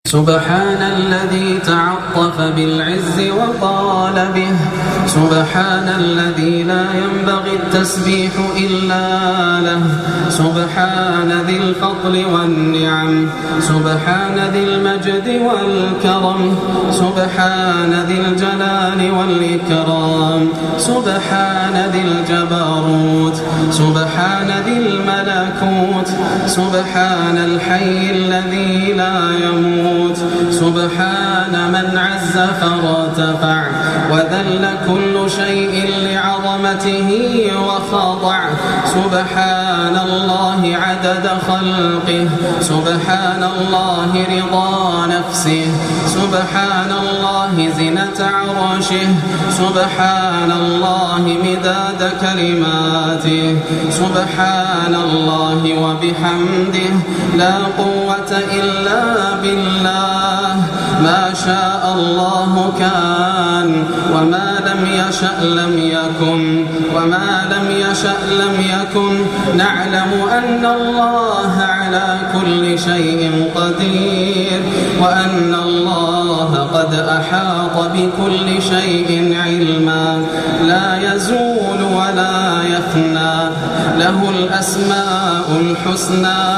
سبحان الذي تعطف بالعز وقال به، سبحان الذي لا ينبغي التسبيح إلا له، سبحان ذي الفضل والنعم، سبحان ذي المجد والكرم، سبحان ذي الجلال والإكرام، سبحان ذي الجبروت، سبحان ذي الملكوت، سبحان الحي الذي لا يموت، سبحان من عز فارتفع وذل كل شيء لعظمته وخضع، سبحان الله عدد خلقه، سبحان الله رضا نفسه، سبحان الله زنة عرشه، سبحان الله مداد كلماته، سبحان الله وبحمده، لا قوة إلا بالله، ما شاء الله كان وما لم يشأ لم يكن، وما لم يشأ لم يكن. نعلم أن الله على كل شيء قدير، وأن الله قد أحاط بكل شيء علما، لا يزول ولا يفنى، له الأسماء الحسنى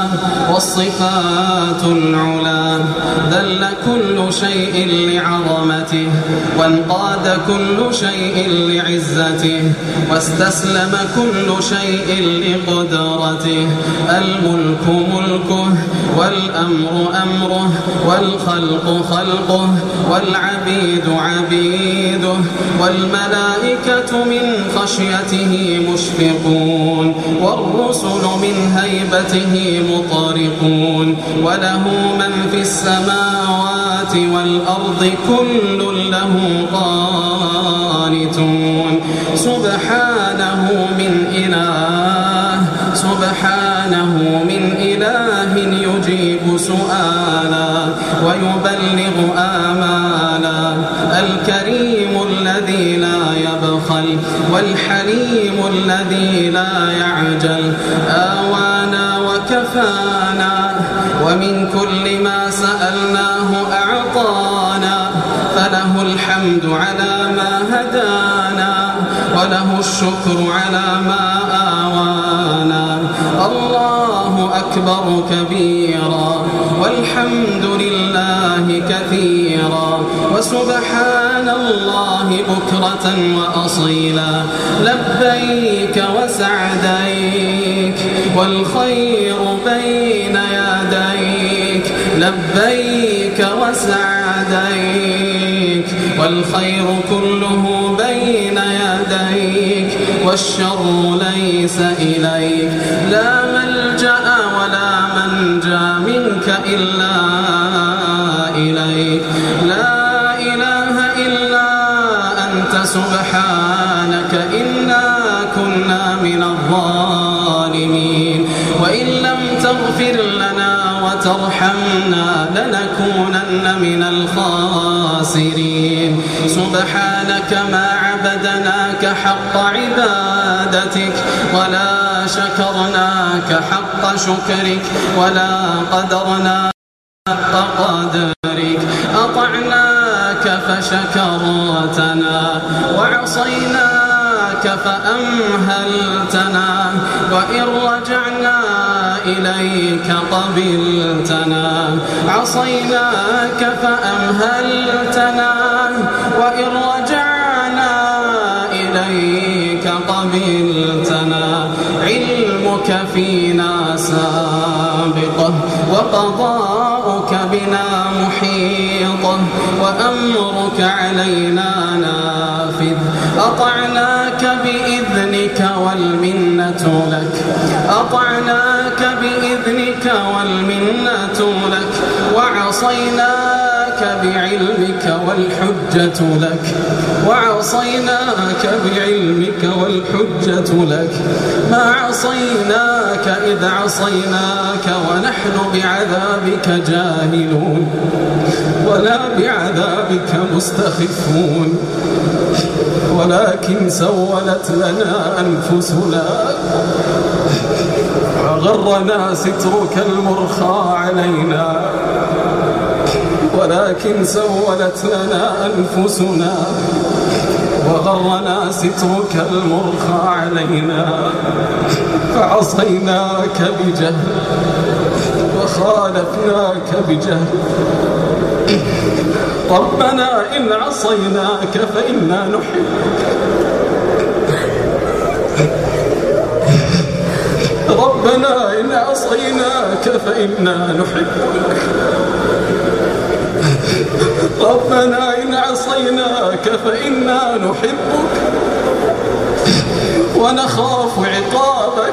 والصفات العلى، ذل كل شيء لعظمته، وانقاد كل شيء لعزته، واستسلم كل شيء لقدرته، الملك ملكه، والأمر أمره، والخلق خلقه، والعبيد عبيده، والملائكة من خشيته مشفقون، والرسل من هيبته مطرقون، وله من في السماوات والأرض كل له قانتون، سبحانه من إله، سبحانه من إله يجيب سؤالا ويبلغ آمالا، الكريم الذي لا يبخل، والحليم الذي لا يعجل، آوانا وكفانا، ومن كل ما سألناه أعطانا، فله الحمد على ما هدانا، وله الشكر على ما آوانا. الله أكبر كبيرا، والحمد لله كثيرا، وسبحان الله بكرة وأصيلا، لبيك وسعديك والخير بين يديك، لبيك وسعديك والخير كله بين يديك، والشر ليس إليك، لا ملجأ ولا منجا منك إلا إليك، لا إله إلا أنت سبحانك إنا كنا من الظالمين، وإن لم تغفر لنا وترحمنا لنكونن من الخاسرين. سبحانك ما عبدناك حق عبادتك، ولا شكرناك حق شكرك، ولا قدرناك حق قدرك، أطعناك فشكرتنا، وعصيناك فأمهلتنا، وإن رجعنا إليك قبلتنا، عصيناك فأمهلتنا، وإن رجعنا إليك قبلتنا، علمك فينا سابقه، وقضاؤك بنا محيطه، وأمرك علينا نافذ، أطعناك بإذنك والمنة لك، أطعناك بإذنك والمنة لك، وعصيناك بعلمك والحجة لك، وعصيناك بعلمك والحجة لك، ما عصيناك إذ عصيناك ونحن بعذابك جاهلون، ولا بعذابك مستخفون، ولكن سولت لنا أنفسنا وغرنا سترك المرخى علينا، ولكن سولت لنا أنفسنا وغرنا سترك المرخى علينا فعصيناك بجهل وخالفناك بجهل. ربنا إن عصيناك فإنا نحبك، ربنا إن عصيناك فإنا نحبك، ربنا إن عصيناك فإنا نحبك ونخاف عقابك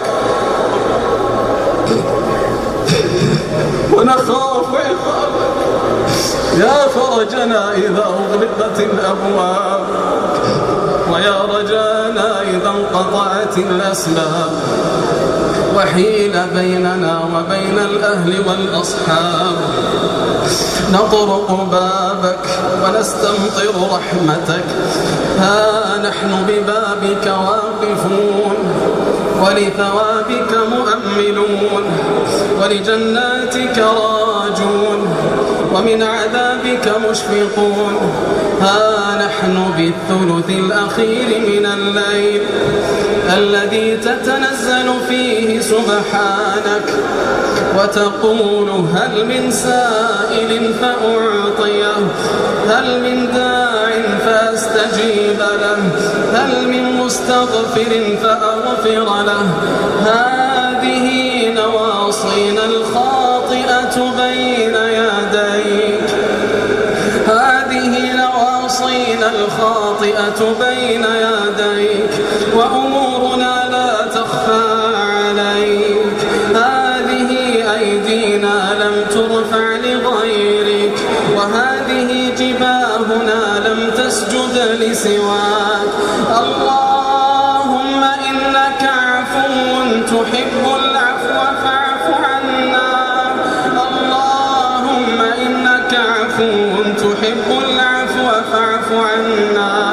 ونخاف عقابك يا فرجنا إذا أغلقت الأبواب ويا رجانا إذا انقطعت الأسباب وحيل بيننا وبين الأهل والأصحاب. نطرق بابك ونستمطر رحمتك، ها نحن ببابك واقفون ولثوابك مؤملون ولجناتك راجون ومن عذابك مشفقون. ها نحن بالثلث الأخير من الليل الذي تتنزل فيه سبحانك وتقول هل من سائل فأعطيه، هل من داع فأستجيب له، هل من مستغفر فأغفر له. هذه نواصينا الخاطئة بين يديك، هذه نواصينا الخاطئة بين يديك وأمورنا لا تخفى عليك. هذه أيدينا لم ترفع لغيرك وهذه جباهنا لم تسجد لسواك. اللهم إنك عفو تحب العفو فاعف عنا، اللهم إنك عفو تحب العفو فاعف عنا،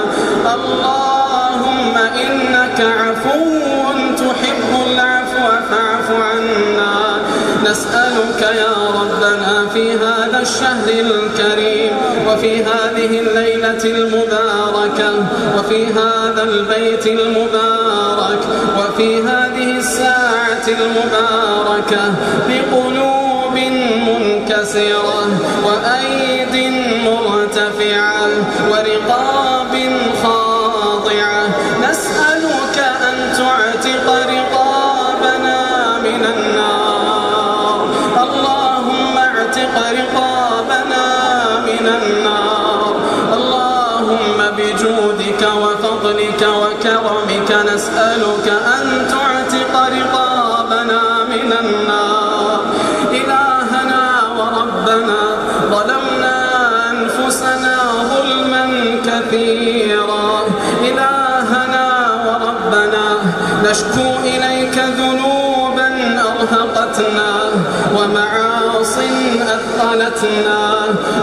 اللهم إنك عفو تحب العفو فاعف عنا. نسألك يا ربنا في هذا الشهر الكريم وفي هذه الليلة المباركة وفي هذا البيت المبارك وفي هذه الساعة المباركة بقلوب منكسرة وأيد مرتفعة ورقاب خاضعة، نسألك أن تعتق رقابنا من النار. اللهم اعتق رقابنا من النار. اللهم بجودك وفضلك وكرمك نسألك أن تعتق رقابنا من النار. إلهنا وربنا ظلمنا أنفسنا ظلما كثيرا، إلهنا وربنا نشكو إليك ذنوبا أرهقتنا ومعاصٍ أثقلتنا.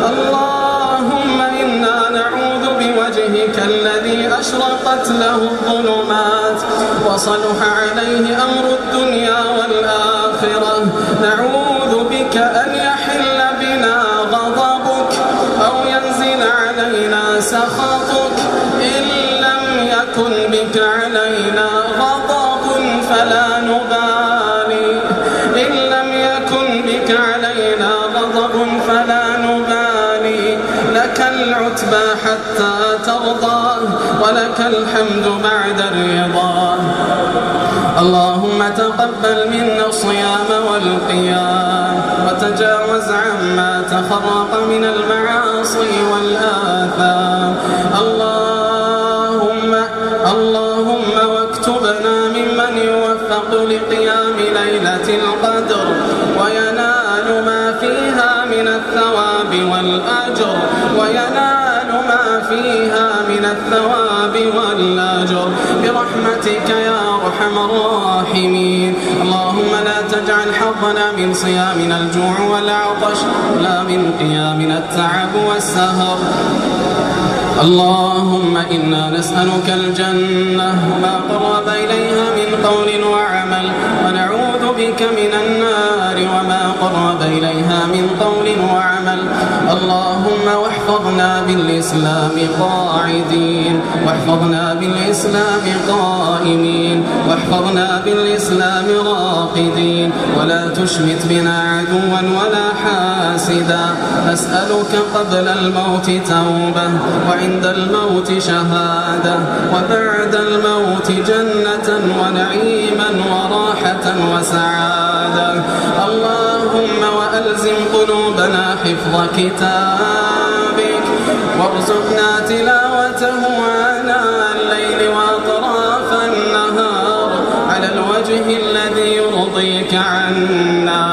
اللهم إنا نعوذ بوجهك الذي أشرقت له الظلمات وصلح عليه أمر الدنيا والآخرة، نعوذ بك أن يحل بنا غضبك أو ينزل علينا سخطك. إن لم يكن بك علينا غضب فلا نبالي، إن لم يكن بك علينا غضب فلا نبالي. لك العتبى حتى ترضى ولك الحمد بعد الرضا. اللهم تقبل منا الصيام والقيام وتجاوز عما تفرق من المعاصي والآثام. اللهم واكتبنا ممن يوفق لقيام ليلة القدر وينال ما فيها من الثواب والأجر، وينال ما فيها من الثواب والأجر برحمتك يا أرحم الراحمين. اللهم لا تجعل حظنا من صيامنا الجوع والعطش لا من قيامنا التعب والسهر. اللهم إنا نسألك الجنة وما قرب إليها من قول وعمل، ونعوذ بك من النار وما قرب إليها من قول وعمل. اللهم واحفظنا بالإسلام قاعدين، واحفظنا بالإسلام قائمين، واحفظنا بالإسلام راقدين، ولا تشمت بنا عدوا ولا حاسدا. أسألك قبل الموت توبة، وعند الموت شهادة، وبعد الموت جنة ونعيما وراحة وسعادة. اللهم وألزم قلوبنا حفظ كتابك، وارزقنا تلاوته آناء الليل وأطراف النهار على الوجه الذي يرضيك عنا.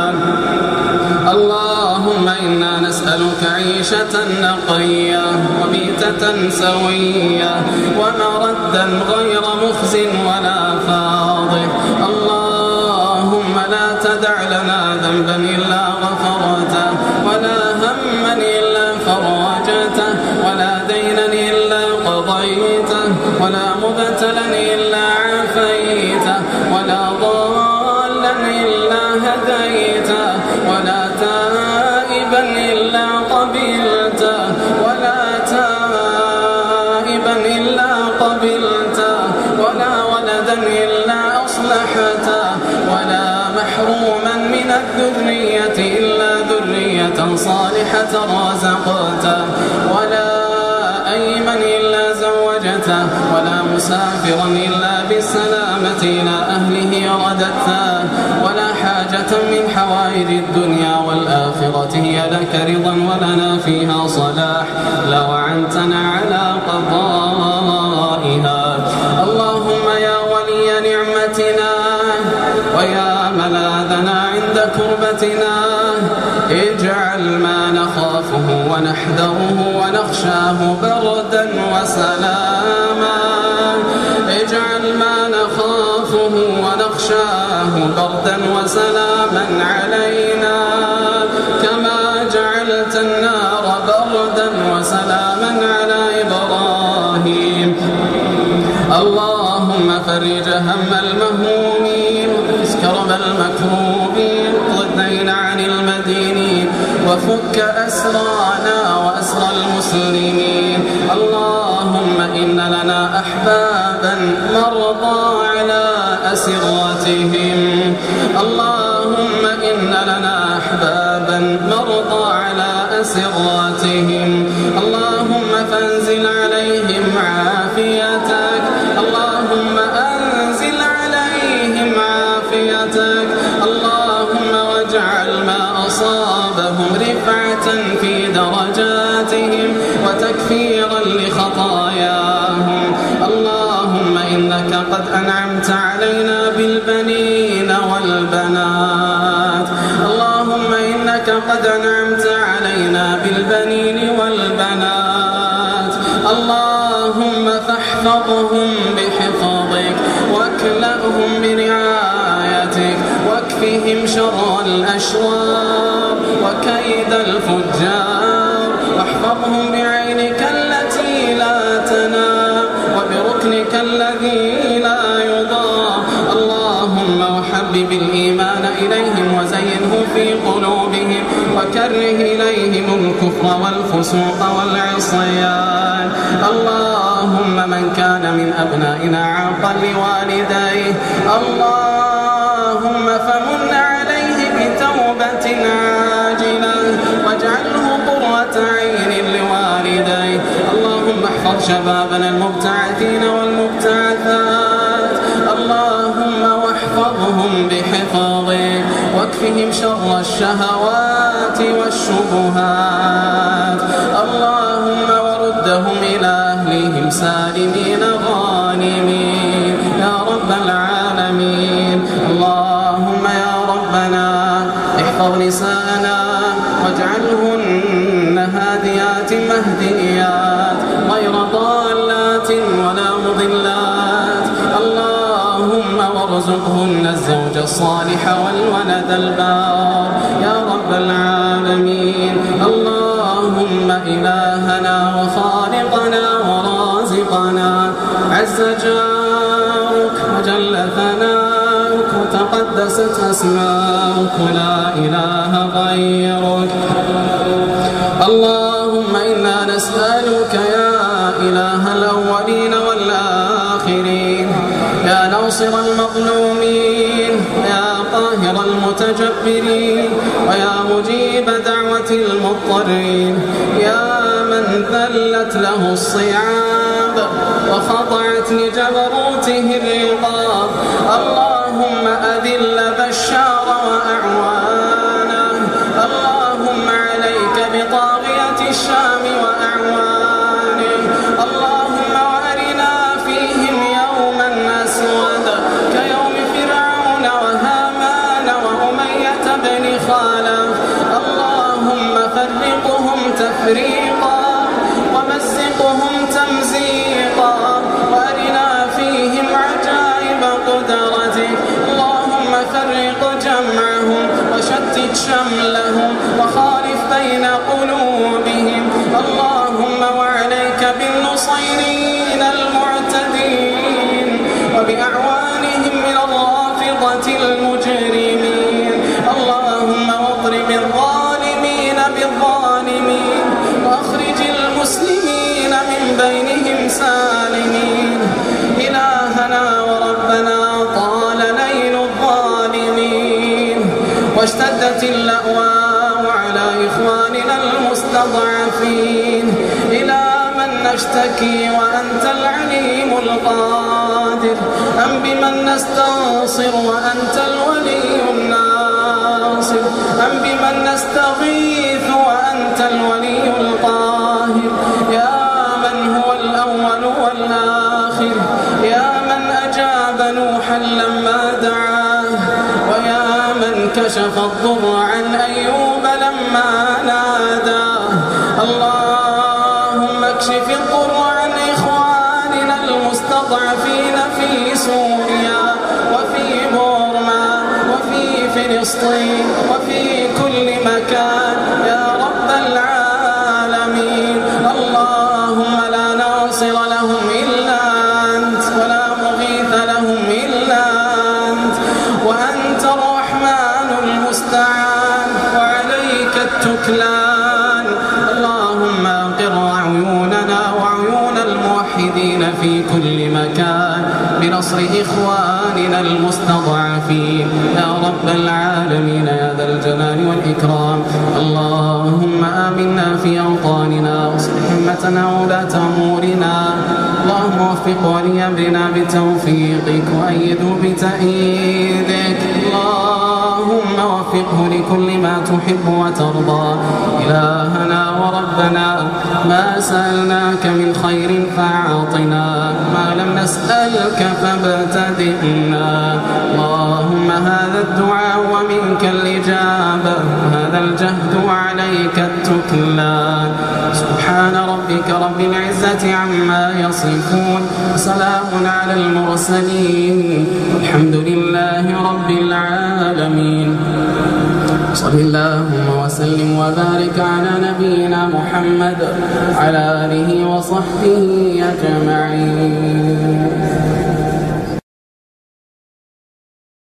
اللهم إنا نسألك عيشة نقية، وميتة سوية، ومردا غير مخز ولا فاضح. اللهم لا تدع لنا ذنبا إلا غفرته، ولا هما إلا فرجته، ولا دينا إلا قضيته، ولا مبتلا إلا عافيته، ولا ضالا إلا هديته، ولا تائبا إلا قبلته، ولا تائبا إلا قبلته، ولا ولدا إلا أصلحته، ولا محروما من الذرية إلا ذرية صالحة رزقته، ولا أيما إلا زوجته، ولا مسافرا إلا بالسلامة إلى أهله رددته، ولا حاجة من حوائج الدنيا والآخرة هي لك رضا ولنا فيها صلاح لو أعنتنا على قضائها. اللهم يا ولي نعمتنا، ويا ملاذنا عند كربتنا، اجعل ما نخافه ونحذره ونخشاه بردا وسلاما، اجعل ما نخافه ونخشاه بردا وسلاما علينا، كما جعلت النار بردا وسلاما على إبراهيم. اللهم فرج هم المهمومين، كرب المكروبين، ضدين عن المدينين، وفك أسرانا وأسرى المسلمين. اللهم إن لنا أحبابا مرضى على أسرتهم، اللهم إن لنا أحبابا مرضى على أسرتهم، اللهم فانزل عليهم عافيتك، اللهم أنزل عليهم عافيتك، اللهم واجعل ما أصابهم رفعة في درجاتهم وتكفيرا لخطاياهم. اللهم إنك قد أنعمت علينا بالبنين والبنات، اللهم إنك قد أنعمت علينا بالبنين والبنات، اللهم فاحفظهم بحفظك، واكلأهم برعايتك، واكفهم شر الأشرار وكيد الفجار، واحفظهم بعينك التي لا تنام، وبركنك الذي لا يضام. اللهم وحبب الإيمان إليهم وزينه في قلوبهم، وكره إليهم الكفر والفسوق والعصيان. اللهم من كان من أبنائنا عاقا لوالديه، اللهم فمن عليه بتوبة عاجلة، واجعله قرة عين لوالديه. اللهم احفظ شبابنا المبتعثين والمبتعثات، اللهم واحفظهم بحفظك، واكفهم شر الشهوات والشبهات. اللهم وردهم إلى أهلهم سالمين غانمين يا رب العالمين. اللهم يا ربنا احفظ نساءنا واجعلهن هاديات مهديات غير ضالات ولا مضلات. اللهم وارزقهن الزوج الصالح والولد البار يا رب العالمين. اللهم إلهنا وخالقنا ورازقنا، عز جارك وجل ثناؤك تقدست أسماؤك لا إله غيرك. اللهم إنا نسألك يا إله الأولين والآخرين، يا ناصر المظلومين، يا قاهر المتجبرين، ويا مجيب دعوة المضطرين، يا من ذلت له الصعاب وخضعت لجبروته الرقاب. اللهم أذل بشار وأعوانه، اللهم عليك بطاغية الشام وأعوانه، اللهم وأرنا فيهم يوما أسودا كيوم فرعون وهامان وأمية بن خلف. اللهم فرقهم تفريقا ومزقهم تمزيقا وأرنا فيهم عجائب قدرتك. اللهم فرق جمعهم وشتت شملهم وخالف بين قلوبهم. اللهم وعليك بالنصيرين المعتدين وبأعوانهم من الرافضة المجرمين. اللهم واضرب الظالمين بالظالمين وأخرج المسلمين من بينهم سالمين. إلهنا وربنا طال ليل الظالمين واشتدت اللأواء على إخواننا المستضعفين. إلى من نشتكي وأنت العليم القادر، أم بمن نستنصر وأنت الولي الناصر، أم بمن نستغيث وأنت الولي القاهر. يا من هو الأول والآخر، يا من أجاب نوحا لما دعاه، ويا من كشف الضر عن أيوب لما ناداه. اللهم اكشف الضر عن إخواننا المستضعفين في سوريا وفي بورما وفي فلسطين وفي كل مكان يا رب العالمين. اللهم لا ناصر لهم إلا أنت ولا مغيث لهم إلا أنت، وأنت الرحمن المستعان وعليك التكلان. اللهم أقر عيوننا وعيون الموحدين في كل مكان بنصر إخواننا المستضعفين يا رب العالمين يا ذا الجلال والإكرام. اللهم آمنا في أوطاننا واصلح همتنا وولاة أمورنا. اللهم وفق ولي أمرنا بتوفيقك وأيده بتأييدك. اللهم وفقه لكل ما تحب وترضى. إلهنا وربنا ما سألناك من خير فأعطنا، ما لم نسألك فابتدئنا. اللهم هذا الدعاء ومنك الإجابة، هذا الجهد وعليك التكلان. سبحان ربك رب العزة عما يصفون، وسلام على المرسلين، والحمد لله رب العالمين. صل اللهم وسلم وبارك على نبينا محمد وعلى آله وصحبه أجمعين.